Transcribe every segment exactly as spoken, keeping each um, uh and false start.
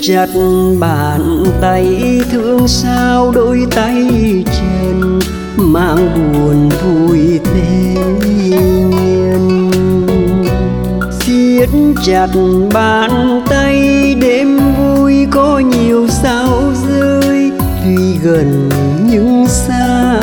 chặt bàn tay thương sao đôi tay chân mang buồn vui thế nhiên. Siết chặt bàn tay đêm vui có nhiều sao rơi, tuy gần nhưng xa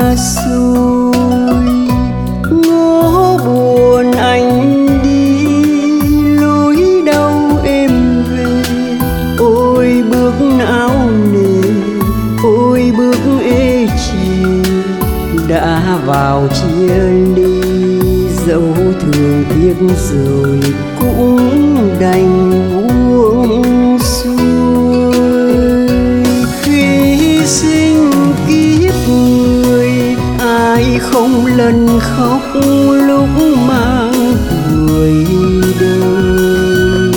xôi. Ngó buồn anh đi lối đâu em về, ôi bước áo nề, ôi bước ê chề, đã vào chia ly dẫu thương tiếc rồi cũng đành buông xuôi. Khi sinh kiếp người ai không lần khóc lúc mang tuổi đời.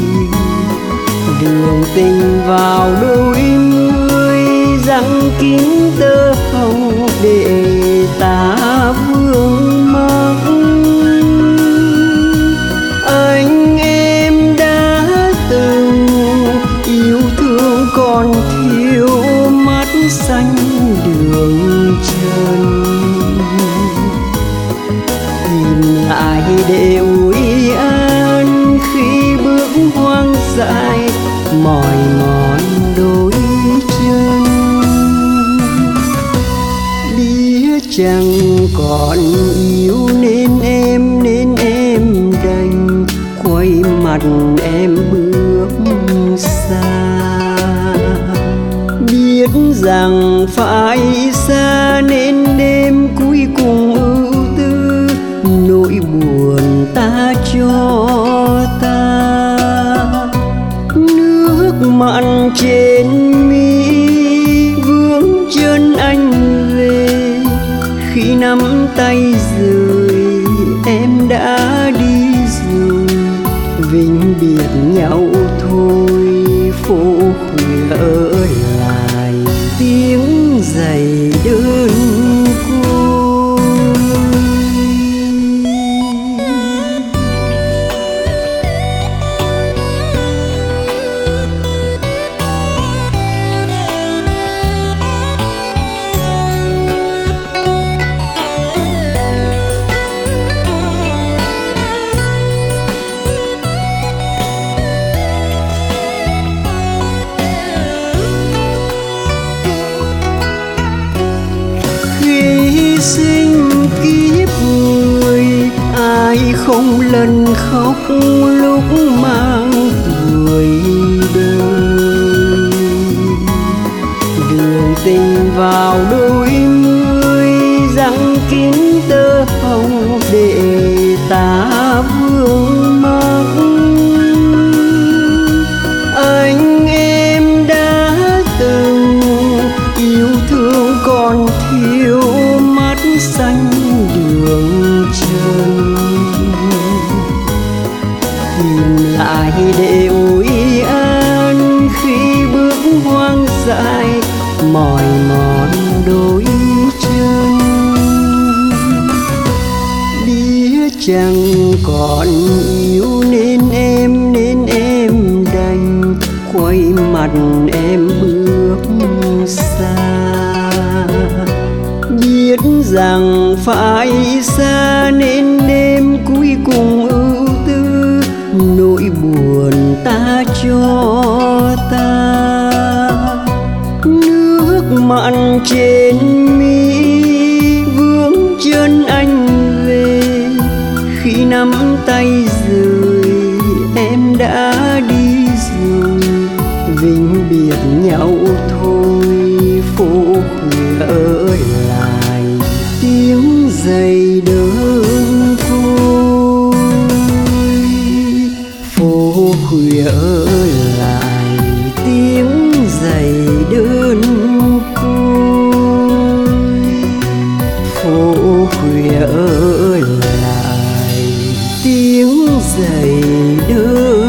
Đường tình vào đôi mươi răng kín tơ hồng để ta vương mắc. Anh em đã từng yêu thương còn thiếu mắt xanh đường trần, tìm lại để ủi an khi bước hoang dại mỏi mòn đôi chân. Biết chẳng còn yêu nên em nên em đành quay mặt em bước xa. Biết rằng phải xa nên đêm cuối cùng ưu tư, nỗi buồn ta cho ta. Nước mặn trên mi vướng chân anh về, khi nắm tay rời em đã đi rồi. Vĩnh biệt nhau thôi phố khuya ở lại tiếng giày đơn côi. Sinh kiếp người ai không lần khóc lúc mang tuổi đời. Đường tình vào đôi mươi răng kín tơ hồng để ta vương mắc. Anh em đã từng yêu thương còn thiếu mắt xanh đường trần, tìm lại để ủi an khi bước hoang dại mỏi mòn đôi chân. Biết chẳng còn yêu nên em nên em đành quay mặt em bước xa. Biết rằng phải xa nên đêm cuối cùng ưu tư, nỗi buồn ta cho ta. Nước mặn trên mi vướng chân anh về, khi nắm tay rời em đã đi rồi. Vĩnh biệt nhau thôi phố khuya ở lại tiếng giày đơn côi. Phố khuya ở lại tiếng giày đơn côi. Phố khuya ở lại tiếng giày đơn